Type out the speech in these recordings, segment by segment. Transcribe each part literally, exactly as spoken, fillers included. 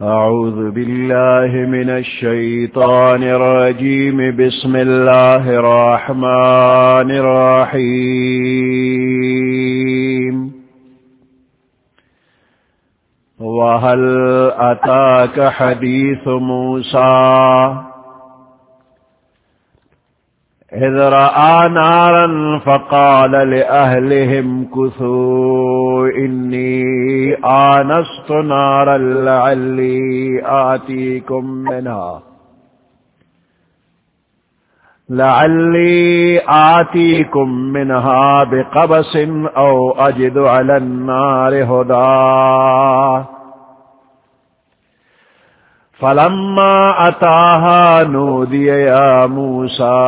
أعوذ بالله من الشيطان الرجيم بسم الله الرحمن الرحيم وهل أتاك حديث موسى إذ رأى نارا فقال لأهلهم كثوا إني آنست نارا لعلي آتيكم منها لعلي آتيكم منها بقبس أو أجد على النار هدى فلما أتاها نودي يا موسى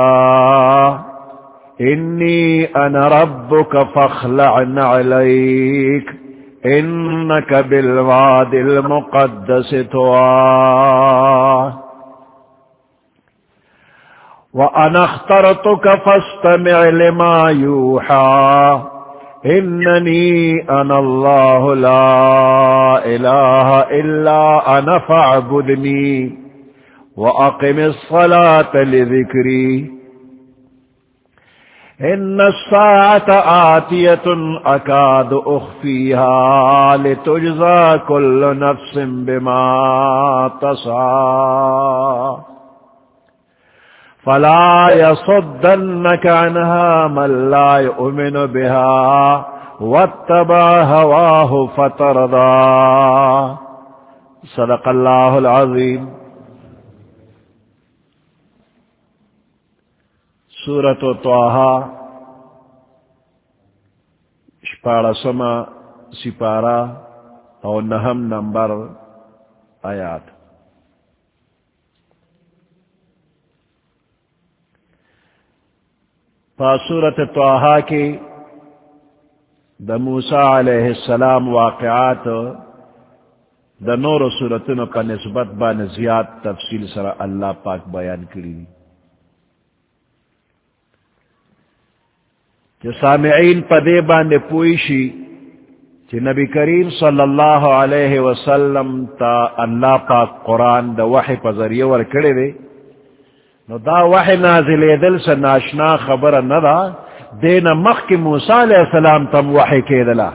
إني أنا ربك فاخلع نعليك إنك بالواد المقدس طوى وأنا اخترتك فاستمع لما يوحى إنني أنا الله لا إله إلا أنا فاعبدني وأقم الصلاة لذكري إن الساعة آتية أكاد أخفيها لتجزى كل نفس بما تسعى فلا يصدنك عنها من لا يؤمن بها واتبع هواه فترضى صدق الله العظيم. سورة طه شپاڑسما سپارہ اور نہم نمبر آیات. سورت طه کی دا موسیٰ علیہ السلام واقعات دا نور سورتن پا نسبت بان زیاد تفصیل سر اللہ پاک بیان کری کہ سامعین پا دے باندے پوئیشی کہ نبی کریم صلی اللہ علیہ وسلم تا اللہ پاک قرآن دا وحی پا ذریعہ ورکڑے دے نو دا وحی نازل دل سے ناشنا خبر ندا دین مخ کی موسیٰ علیہ السلام تم وحی کے دلا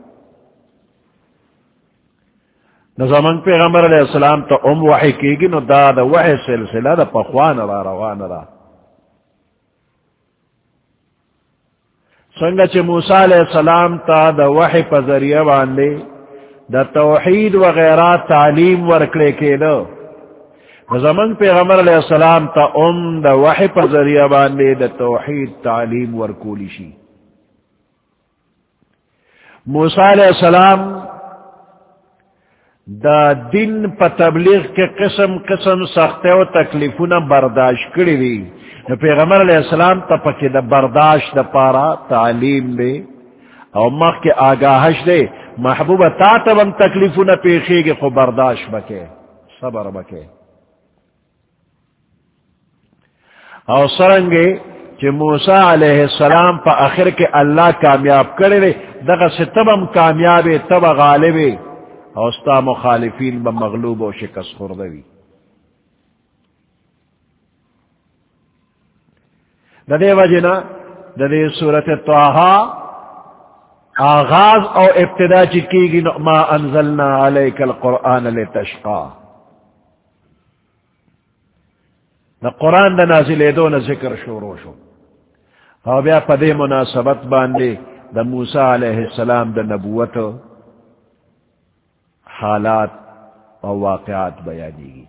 نو زمان پیغمبر علیہ السلام تا ام وحی کی گی نو دا دا وحی سلسلہ دا پخوان را روان را سنگا چھ موسیٰ علیہ السلام تا دا وحی پا ذریعہ باندے دا توحید وغیرہ تعلیم ورکڑے کے دو زمان پیغمبر علیہ السلام تا ام دا وحی پر ذریعہ باندے دا توحید تعلیم ورکولی شی. موسیٰ علیہ السلام دا دن پا تبلیغ کے قسم قسم سختے و تکلیفونا برداشت کری دی پیغمبر علیہ السلام تا پکی دا برداشت دا پارا تعلیم دے او مخ کے آگاہش دے محبوبہ تا تبن تکلیفونا پیخی گی خو برداشت بکے صبر بکے اور سرنگے کہ موسیٰ علیہ السلام پا آخر کے اللہ کامیاب کرے دے دغا سے تبم کامیابے تب غالبے اور استا مخالفین با مغلوب و شکست خوردوی. ددے وجنا ددے سورت طه آغاز او ابتدا چکی گی ما انزلنا علیک القرآن لتشقا دا قرآن دا نازل دون ذکر شروع شو او بیا پا دے مناسبت باندے دا موسیٰ علیہ السلام دا نبوت حالات و واقعات بیانی گی.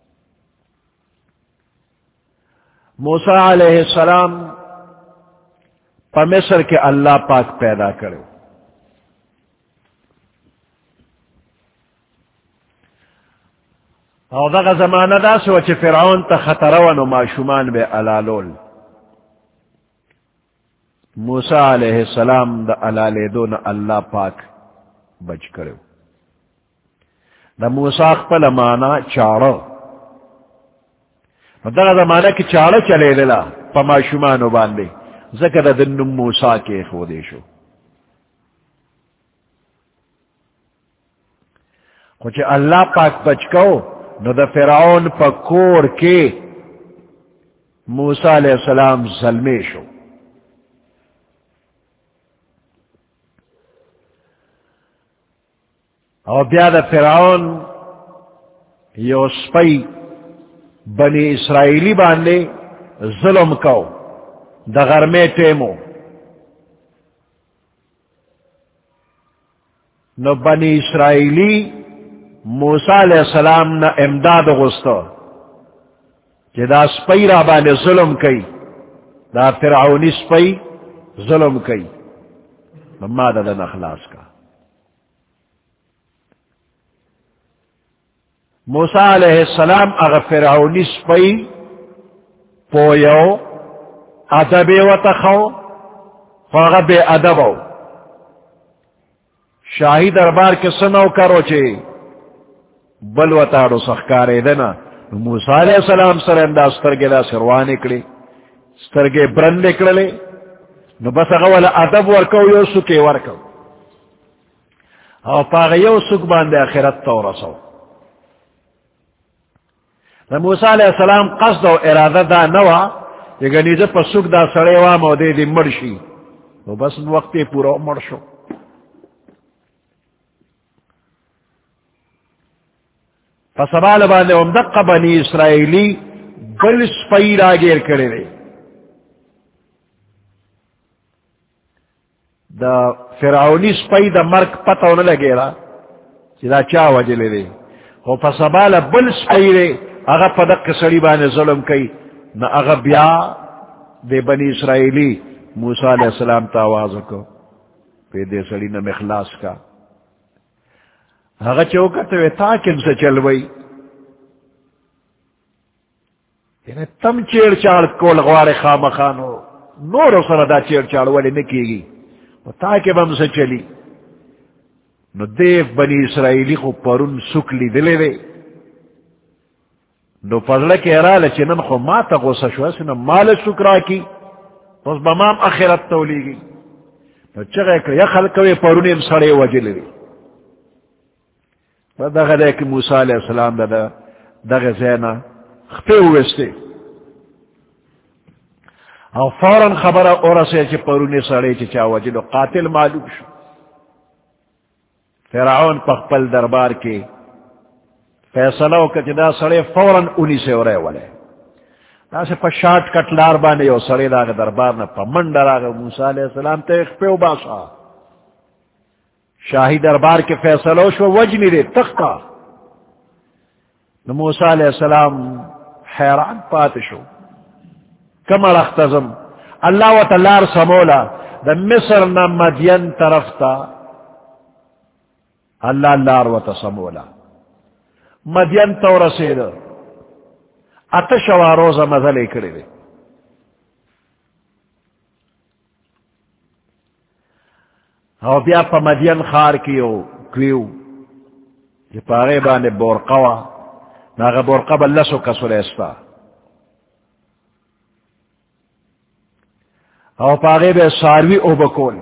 موسیٰ علیہ السلام پا مصر کے اللہ پاک پیدا کرے او دغه زمانہ دا سو چې فرعون ته خطر و نو معشومان به علالول موسیٰ علیہ السلام دا علالے دون اللہ پاک بچ کرو. دا موسیٰ خپل مانا چاڑو دا زمانہ کی چاڑو چلے دلا پا معشومانو باندے ذکر دن موسیٰ کے خودے شو. کچھ اللہ پاک بچ کو نو دا فرعون پا کور کے موسیٰ علیہ السلام ظلمی شو. او بیا دا فرعون یو سپی بنی اسرائیلی باندے ظلم کو دا غرمے ٹیمو. نو بنی اسرائیلی موسیٰ علیہ السلام نا امداد غستو کہ دا سپی را باندے ظلم کئی, دا فرعونی سپی ظلم کئی, ما دا دا نخلاص کا. موسیٰ علیہ السلام اگر فرعونی سپی پویو ادبی و تخو فغب ادبو شاہی دربار کے سنو کرو چے بلو تاڑو سخکارے دینا. موسیٰ علیہ السلام سر انداز سترگے دا سروان اکڑے سترگے برند اکڑلے نو بس اغوال ادب ورکو یو سکے ورکو او پاگ یو سک باندے آخرت تو رسو. موسیٰ علیہ السلام قصد و ارادہ دا نوا یہ گنیزہ پا سک دا سڑے وام او دے دی مرشی نو بس وقتی پورا مرشو. فسبال باندے امدق بنی اسرائیلی بل سپی را گیر کرے دے. دا فرعونی سپی دا مرک پتہ ہونے لگے را چی دا چا وجہ لے دے او فسبال بل سپی دے اگا پدق سڑی بانے ظلم کئی نا اگا بیا دے بنی اسرائیلی موسیٰ علیہ السلام تا آواز کو پہ دے سڑی نا مخلاص کا. اگا چوکتے ہوئے تا کن سے چلوئی یعنی تم چیڑ چاڑ کو لغوار خام خانو نور سر دا چیڑ چاڑ والی نکی گی و تاکہ بم سے چلی نو دیف بنی اسرائیلی خو پرون سکلی دلے دے نو فضلہ کے ارال چنن خو ما تا غصہ شو اسنا مال سکرا کی پس بمام اخرت تولی گی نو چگہ کہ یخل کوئی پرون ام سڑے وجل دے. دغه دے کہ موسیٰ علیہ السلام دا دغه زینا خپے ہوئستے او فوراً خبر اور سے چی پرونے سڑے چی چا وجلو قاتل معلوم شو. فرعون پخپل دربار کے فیصلہ ہو کہ دا سڑے فوراً انہی سے ہو رہے والے دا سے پا شارٹ کٹ لار بانے او سڑے دا دربار نا پا منڈر آگا موسیٰ علیہ السلام تے خپے ہو باسا شاہی دربار کے فیصلہ شو وجنی دے تختا. موسیٰ علیہ السلام حیران پات شو کمر اختزم اللہ و تلار سمولا دا مصر نا مدین طرف تا اللہ لار و تسمولا مدین تو رسید اتشوا روزہ مزلے کرے دے. او بیا پا مدین خار کیو کیو یہ پاغے بانے بورقوا ناغا بورقب اللہ سو کسو لیستا او پاغے بے ساروی او بکول.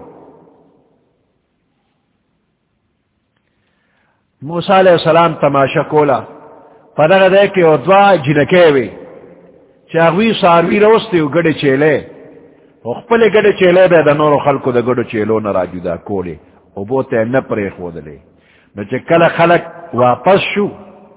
موسیٰ علیہ السلام تماشا کولا پدغ دے کہ او دوا جنکے وی چاگوی ساروی روستی او گڑی چیلے او خپلے گڑی چیلے بے دا نورو خلقو دا گڑو چیلو نراجو دا کولے او بوتے نپرے خودلے نو چے کل خلق واپس شو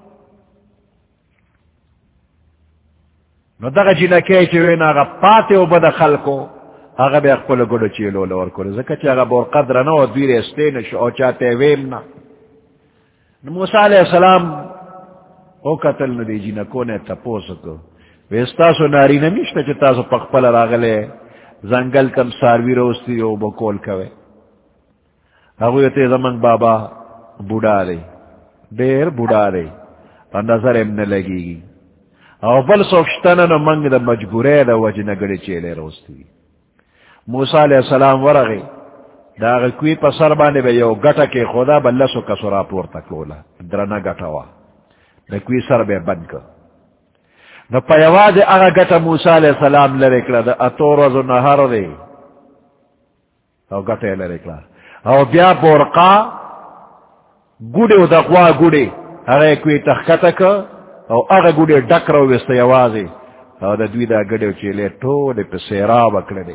نو دغا جنکے چوئے ناغا پاتے او بدا خلقو آغا بے خپلے گڑو چیلو لور کولے زکا چے آغا بور قدر نو دویر استین شو او چاہتے ویم نا. موسیٰ علیہ السلام او قتل ندی جنکو نے تپو سکو ویستاسو ناری نمیشتا چے تاسو پخپل راغلے زنگل کم ساروی روستی او بکول کوئے اگویتے زمان بابا بوڑا رہی دیر بوڑا رہی نظر امن لگی گی او بل سوکشتنن منگ دا مجبورے دا وجہ نگڑی چیلے روستی. موسیٰ علیہ السلام ورغی دا اگر کوئی پسر بانے بے یو گٹا کے خدا بلسو کسورا پورتا کولا درنا گٹا وا دا کوئی سر بے بند کر نو پیواز اگا گٹا موسیٰ علیہ السلام لرکلا دا اتور وزو نهار دے او گٹا لرکلا او بیا بورقا گوڑے و دقوا گوڑے اگر کوئی تخکتک او اگر گوڑے ڈک رو وستی آوازی او دا دوی دا گڑے و چیلے ٹولے پہ سیراب اکڑے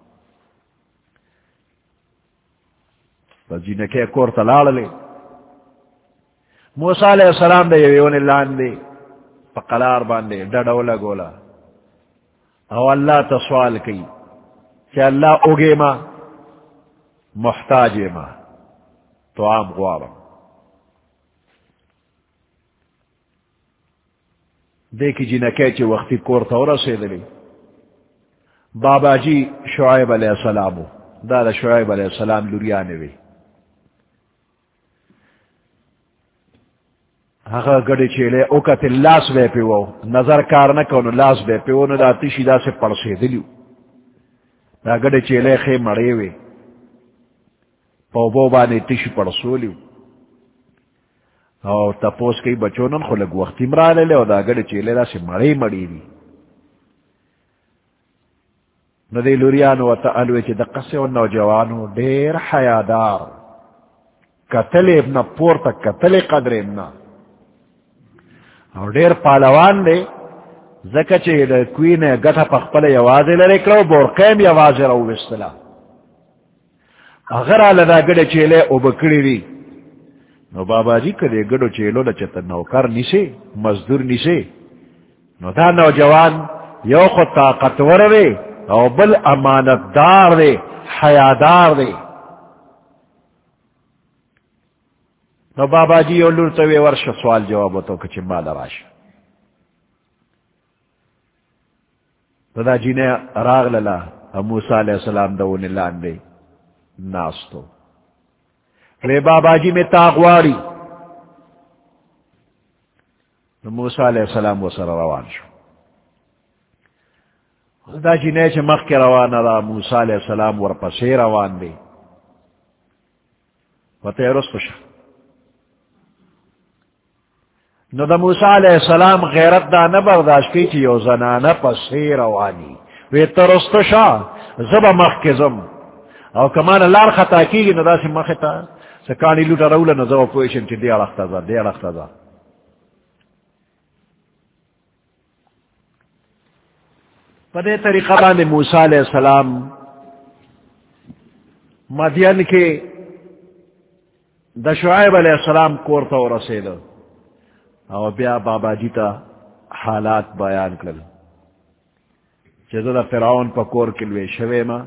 بس جنکے کور تلال لے موسیٰ علیہ السلام دے یویون اللہ دے پا قلار باندے ڈڑولا گولا او اللہ تسوال کی کہ اللہ اگے ما محتاج ما تو عام غوارم دیکھی جنکے چی وقتی کور تورا سے دلی بابا جی شعیب علیہ السلام دادا شعیب علیہ السلام لوریانے وی اگر گڑی چیلے اوکت لاس بے پیو نظر کار نکونو لاس بے پیو نو دا تیشی دا سے پرسے دلیو دا گڑی چیلے خی مڑے وی پو بو بانے تیشی پرسولیو او تپوس کئی بچونن خو لگ وقتی مرا لے لے او دا گڑی چیلے دا سے مڑے مڑی دی نو دی لوریانو و تعالوی چی دقسی و نوجوانو دیر حیادار قتل ابن پورتا قتل قدر ابن اور دیر پالوان دے زکا چی دا کوین گتا پخپل یوازی لرکلو بورقیم یوازی رو بستلا اگر آل دا گڑی چیلے او بکڑی دی نو بابا جی کدے گڑو چیلو دا چتا نوکر نیسے مزدور نیسے نو دا نوجوان یو خود طاقتور دے او بل امانت دار دے حیادار دے نو بابا جی یو لورتوی ورش سوال جواب تو کچھ مالا راش دا جینے راغ للا موسیٰ علیہ السلام دون اللہ دے ناستو رے بابا جی میں تاغواری موسیٰ علیہ السلام و سر روان شو دا جینے چھ مخ کے روان را موسیٰ علیہ السلام ورپسے روان دے و تے رستو شو نو دا موسیٰ علیہ السلام غیرت دا نبرداشت کی چی یو زنانا پسے روانی وی ترستو شا زبا مخ کے زم او کمان لار خطا کی گی نو دا سی مخ تا سکانی لوٹا رولا نو زبا پویشن چی دیا رخت ازا دیا رخت ازا پدے طریقہ باندے موسیٰ علیہ السلام مدین کے دا شعیب علیہ السلام کورتا و رسیدو او بیا بابا جی تا حالات بیان کرل چیزا دا فرعون پا کور کلوے شوے ما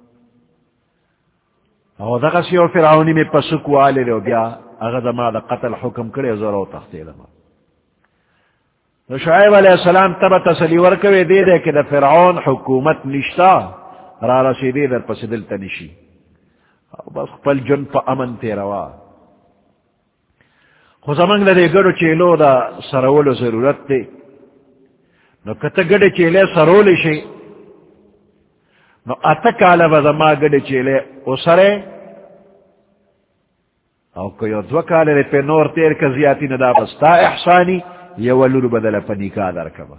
او دا غسی و فرعونی میں پسکو آلے لے بیا اغدا ما دا قتل حکم کرے زرو تختے لما تو شعیب علیہ السلام تب تسلی ورکوے دے دے کہ دا فرعون حکومت نشتا را رسیدے در پس دلتا نشی او بس پل جن پا امن تے روا خو زمانگ دا دے گڑو چیلو دا سرولو ضرورت دے نو کتا گڑ چیلے سرولی شی نو اتکالا با زمان گڑ چیلے او سرے او کیو دوکالا دے پہ نور تیر کا زیادی ندا بستا احسانی یو لور بدل پنیکا در کبا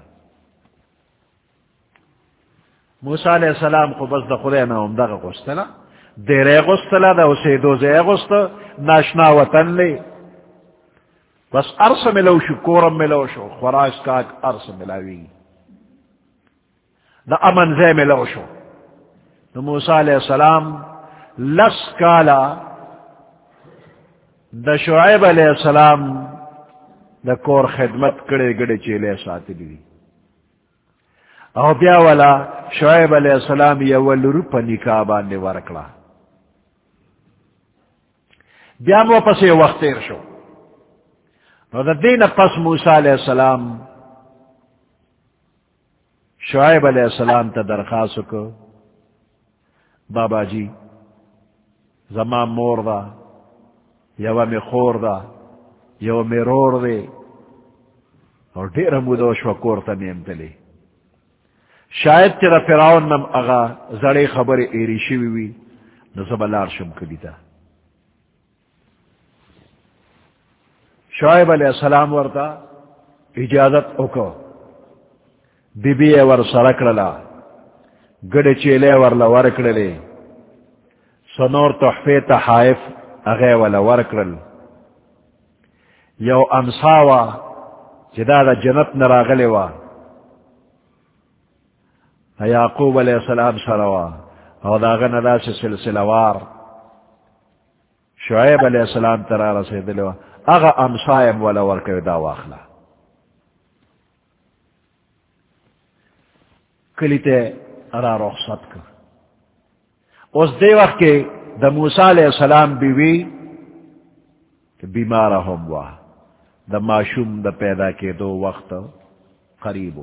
موسیٰ علیہ السلام کو بس دا خدای نا امدغ غستلا دیر غستلا دا اسے دوزے غستا ناشنا وطن لے بس ارس ملو شو کورم ملو شو خوراش کاک ارس ملاوی دا امن زے ملو شو دا موسیٰ علیہ السلام لس کالا دا شعیب علیہ السلام دا کور خدمت کڑے گڑے چیلے ساتھ لی او بیا والا شعیب علیہ السلام یول روپا نکاح باندے ورکلا بیا مو پسے وقت تیر شو نو دا دین پس موسیٰ علیہ السلام شعیب علیہ السلام تا درخواست کو بابا جی زمان مور دا یو می خور دا یو می رور دے اور دیر مودوش و کورتا نیم تلے شاید تیرا فرعون نم اغا زڑے خبر ایری شوی وی نصب اللہ رشم کلی تا شعیب علیہ السلام ورتا اجازت اکو بی بی ور سرکڑلا گڑ چیلے ورلا ورکڑلے سنور تحفی تحائف اغی والا ورکڑل یو امساوا جدا دا جنت نراغلے وا یعقوب علیہ السلام سروا او داغن دا سے سلسلہ وار شعیب علیہ السلام ترا رسیدلے وا اغا امسایم ولا ورکو دا واخلا کلیتے ارا رخصت کر اس دے وقت کے دا موسیٰ علیہ السلام بیوی بیمارہ ہم وا دا معشوم دا پیدا کے دو وقت قریبو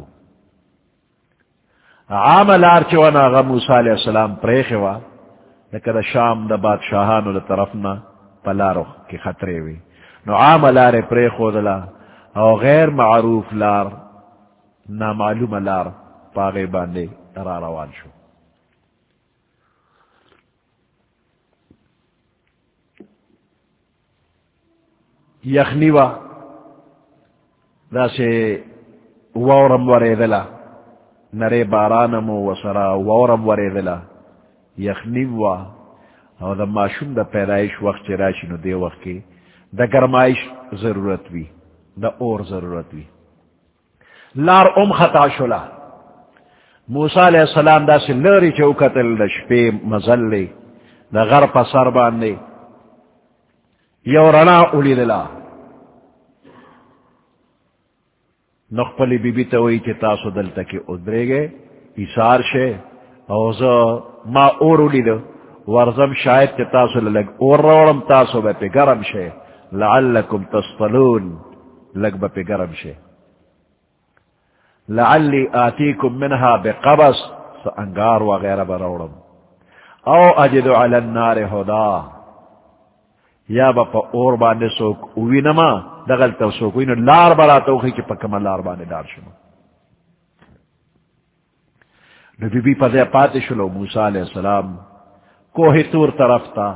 عام لار چوانا آغا موسیٰ علیہ السلام پریخ وا لیکن دا شام دا بادشاہانو دا طرفنا پلارو کی خطرے وی نو عام لار پریخو دلا او غیر معروف لار نامعلوم لار پاغی باندے را روان شو یخنی وا دا سے وورم ورے دلا نرے بارانمو وسرا وورم ورے دلا یخنی وا او دا معشوم دا پیدائش وقت چراشی نو دے وقت کی دا گرمائش ضرورت وی دا اور ضرورت وی لار ام خطا شلا موسیٰ علیہ السلام دا سے لری چوکتل دا شپے مزلے دا غرپ سر باندے یو رنا اولی دلا نخپلی بی بی تاوئی چی تاسو دلتا کی ادرے گے ایسار شے اوزا ما اور اولی دا ورزم شاید چی تاسو لگ اور روڑم تاسو با پی گرم شے لعلکم تصطلون لگ با پی گرم شے لعلی آتیکم منها بقبس سا انگار وغیرہ بروڑم او اجدو علی النار ہدا یا با پا اور باندے سوک اوی نما دغل تو سوک وینو لار برا توخی چی پا کما لار باندے دار شما نو بی بی پا دے پاتے شلو موسیٰ علیہ السلام کوہ تور طرف تا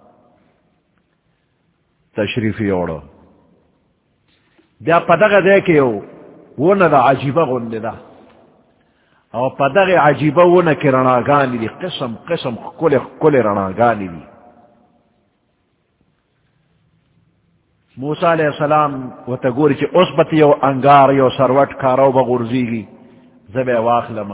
تشریفی اوڑو بیا پا دغا دے کے ہو ونا دا عجیبہ غندے دا او پا دغی عجیبہ ونا کی رناگانی دی قسم قسم کل کل رناگانی دی موسیٰ علیہ السلام و تا گوری چی اس بتی یو انگار یو سروٹ کارو بغرزی گی زبے واخلما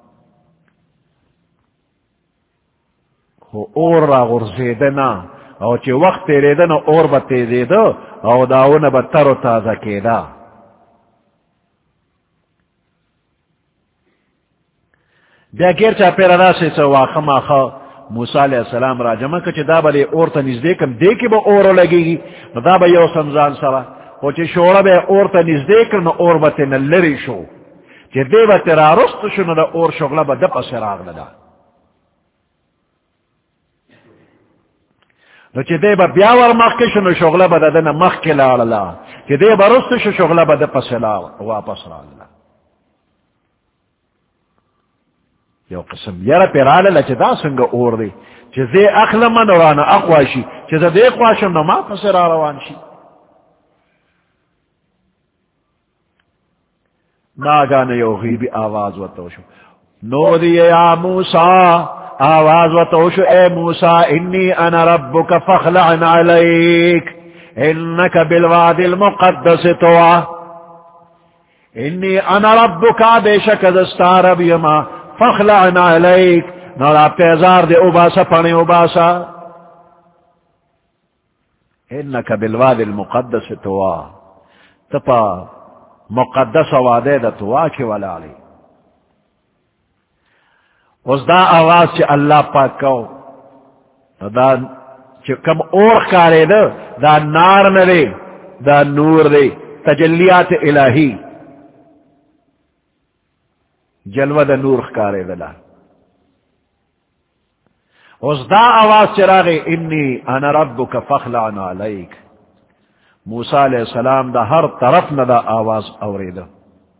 خو اور را غرزیدنا او چی وقت تیریدنا اور بتیزیدو او داونا بتر و تازہ کیدا بیا گیر چا پیرا دا سی سو واخم آخا موسیٰ علیہ السلام را جمع کچھ دا بلے اور تا نزدے کم دے کے با اورو لگی گی نو دا با یو سمزان سرا او چی شوڑا بے اور تا نزدے کم نو اور با تی نلری شو چی دے با تی را رست شو نو دا اور شغلا با دپا سراغ لدا نو چی دے با بیاور مخ کے شو نو شغلا با دا دن مخ کے لارلا چی دے با رست شو شغلا با دپا سراغ واپس را لدا یو قسم یرا پیرالا لچه دا سنگا اور دی چه زی اخلا من رانا اقواشی چه زی دی اقواشم نو ما پس را روان شی ناگان یو غیبی آواز و توشو نو دی یا موسیٰ آواز و توشو اے موسیٰ انی انا ربک فخلعن علیک انکا بالواد المقدس توا انی انا ربک بے شک دستا رب یما فخلعنا علیک نورا پیزار دے اوباسا پانے اوباسا انکا بالواد المقدس توا تپا مقدس وادے دا توا کی والا لی اس دا آواز چی اللہ پاک کو دا چی کم اور کارے دا دا نار نرے دا نور دے تجلیات الہی جلوہ دا نور خکارے دلا اس دا آواز چراغے انی انا ربک فخلعنا علیک موسیٰ علیہ السلام دا ہر طرف نہ دا آواز اوری دا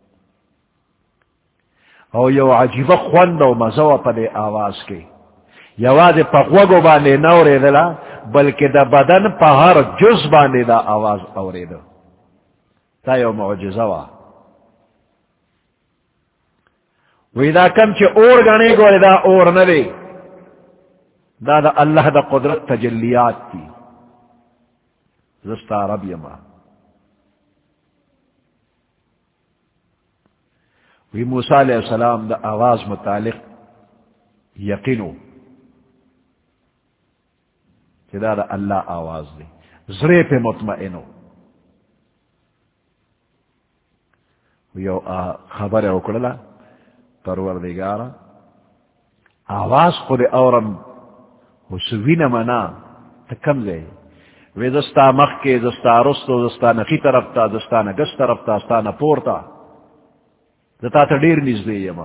او یو عجیب خوند و مزو پا دے آواز کے یواز پا غوگو باندے نوری دلا بلکہ دا بدن پا ہر جز باندے دا آواز اوری دا تا یو معجزوا وی دا کم چی اور گنے گو دا اور نوے دا دا اللہ دا قدرت تجلیات تی زستا رب یما وی موسیٰ علیہ السلام دا آواز متعلق یقینو کہ دا دا اللہ آواز دے زرے پہ مطمئنو یو خبر اکڑلا پروردگارا آواز خود اورم حسوین منا تکم دے وی دستا مخ کے دستا رستو دستا نقی طرف تا دستا نگس طرف تا دستا نپورتا دتا تا دیر نزدے یما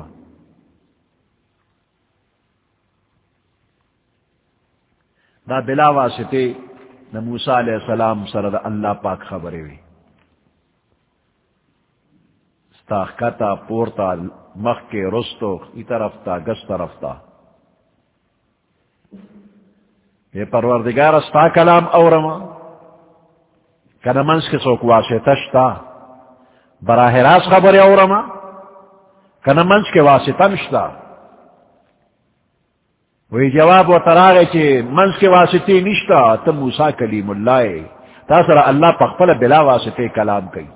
دا بلا واسطے دا موسیٰ علیہ السلام سر دا اللہ پاک خبرے وی ستا خطا پورتا مخ کے رستو ای طرف تا گس طرف تا یہ پروردگار استا کلام اورما کنا منس کے سوک واسطہ شتا براہ راست خبر اورما کنا منس کے واسطہ نشتا وہی جواب و تراغے چے منس کے واسطے نشتا تم موسیٰ کلیم اللہ تاثر اللہ پخپل بلا واسطے کلام کئی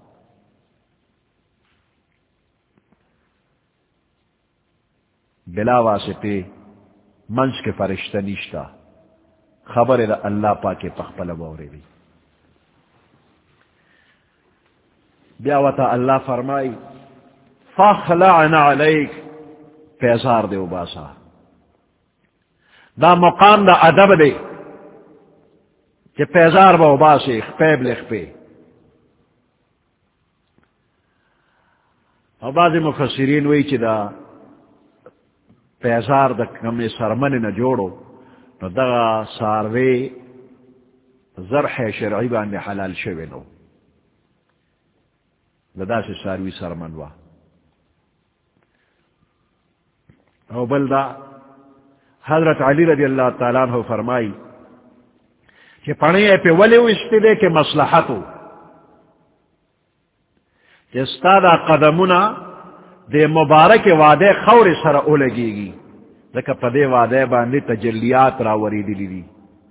بلا واسطے منس کے فرشتہ نشتا خبر دا اللہ پاک پخپل بورے دی بیاوتا اللہ فرمائی فخلعنا علیک پیزار دے اباسا دا مقام دا ادب دے کہ پیزار با اباسے خپیب لکھ پہ اور بعض مفسرین وی چی دا پیزار دا کمی سرمن نہ جوڑو نو دا ساروے زرح شرعی باندے حلال شوے نو لدا سے ساروی سرمنوا او بلدا حضرت علی رضی اللہ تعالیٰ عنہ فرمائی کہ پڑھے پہ ولیو استدے کے مصلحتو کہ استادا قدمنا دے مبارک وعدے خور سر اولگی گی لیکن پدے وعدے باندے تجلیات راوری دلی دی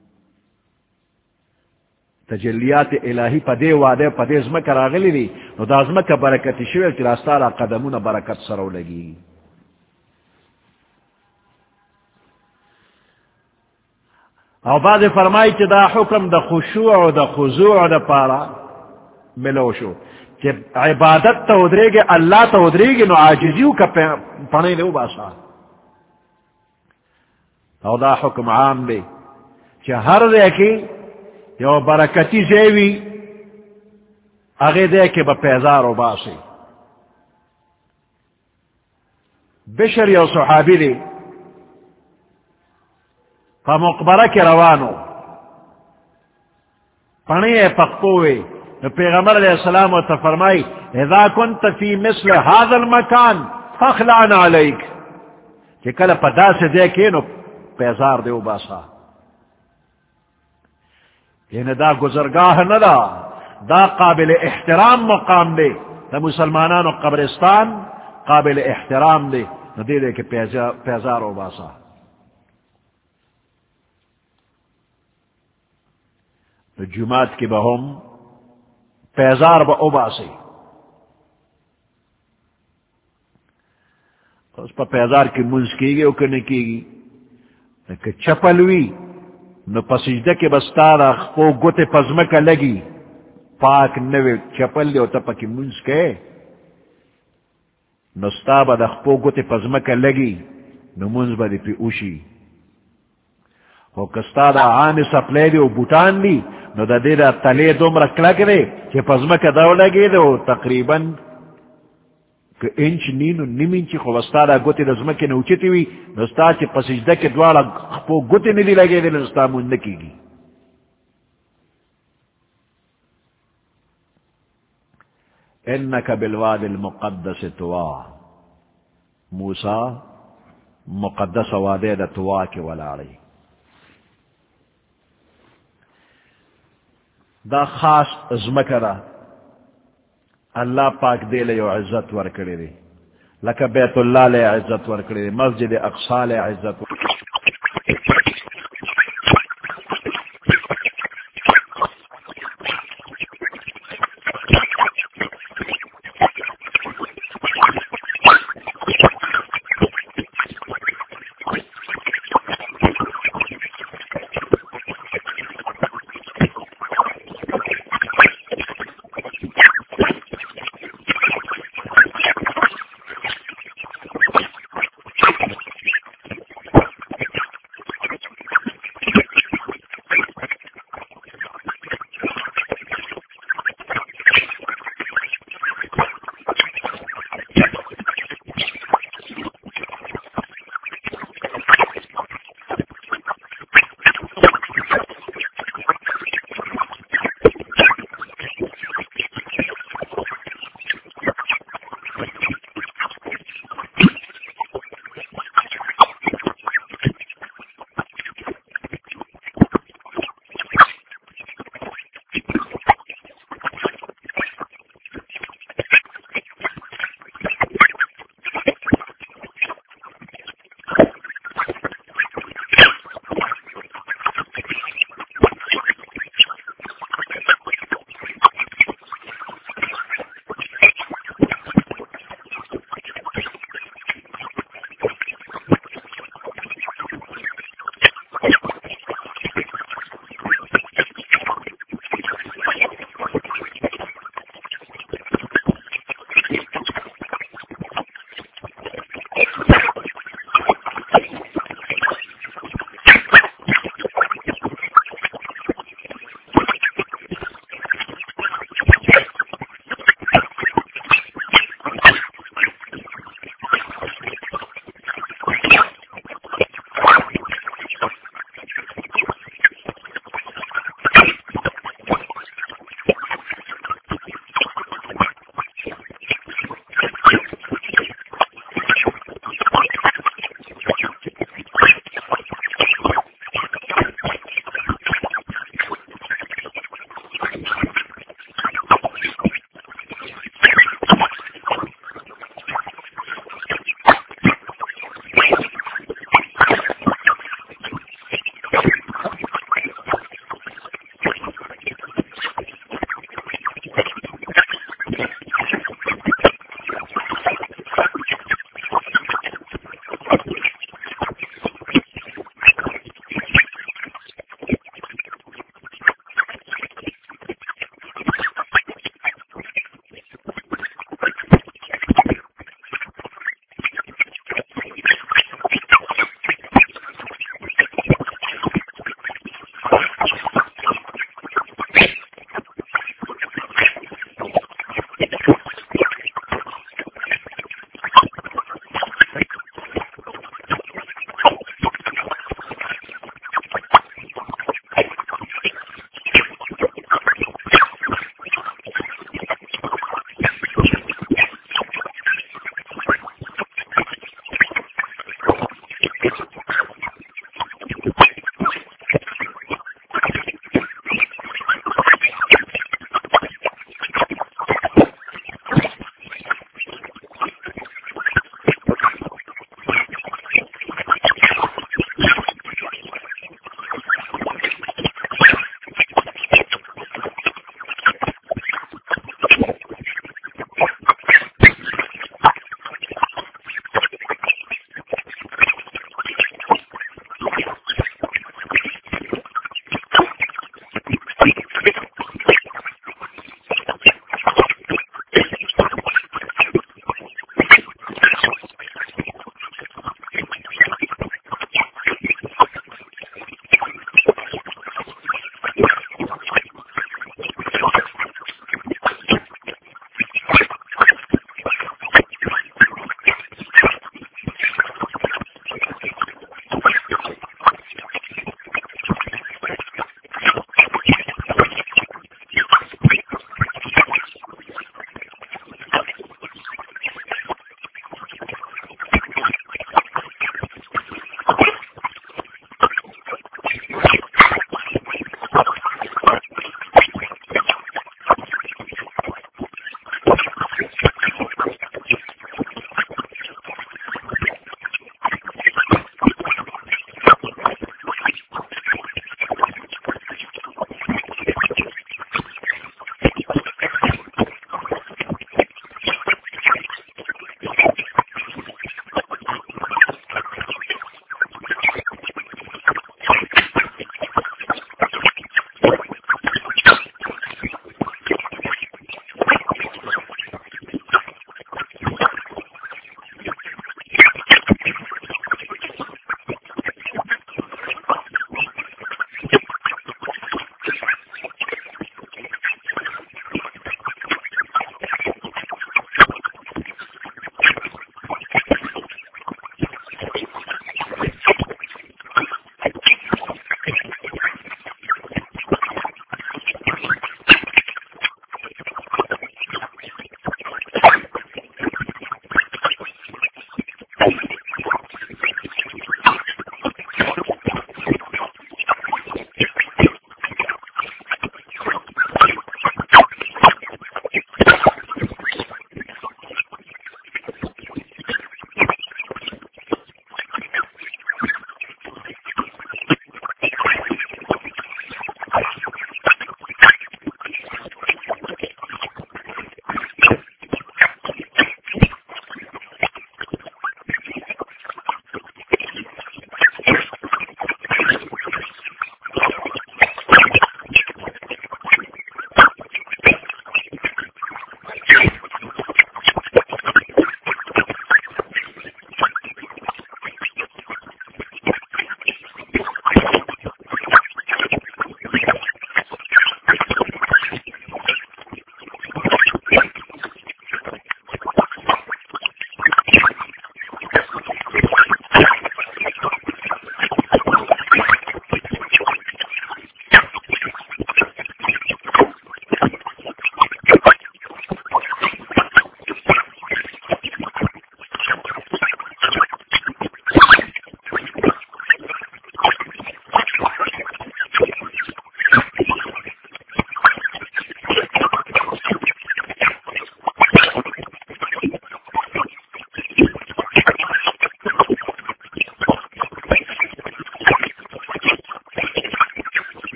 تجلیات الہی پدے وعدے پدے ازمک راغلی دی نو دا ازمک برکت شویل کی راستارا قدمون برکت سرو لگی او بعد فرمائی کہ دا حکم دا خشوع و دا خضوع دا پارا ملو شو کہ عبادت تا ادرے گے اللہ تا ادرے گے نو عاجزیو کا پڑھے لے باسا او دا حکم عام دے کہ ہر دے کی یو برکتی زیوی اگے دے کے با پیزار و باسی بشر یو صحابی دے پا مقبرہ کے روانو پڑھے پختوے پیغمبر علیہ السلام و تفرمائی اذا کنت فی مثل هذا المکان فخلعنا علیک کہ کل پدا سے دیکھے نو پیزار دے باسا یعنی دا گزرگاہ ندا دا قابل احترام مقام دے دا مسلمانان و قبرستان قابل احترام دے نو دے دے کہ پیزار و باسا تو جماعت کی بہم پیزار با اباسی اس پا پیزار کی منز کی گی او کرنے کی گی کہ چپلوی نو پسجدہ کے بستارا خو گوتے پزمکا لگی پاک نوے چپل لے ہوتا پا کی منز کے نو ستابا دا خو گوتے پزمکا لگی نو منز با دی پی اوشی او کستا دا عام سپلے دی او بوٹان دی نو دا دے دا تلے دوم رکھلک دے چھ پزمکا داو لگی دے او تقریباً کہ انچ نینو نیم انچی خواستا دا گوتی دا زمکی نوچتی وی نستا چی پسجدہ کے دوارا خپو گوتی ندی لگے دے نستا مندکی گی انکا بالواد المقدس توا موسیٰ مقدس وادے دا توا کے والاری دا خاص زمکہ دا اللہ پاک دے لے یو عزت ورکڑے دے لکہ بیت اللہ لے عزت ورکڑے دے مسجد اقصی لے عزت ورکڑے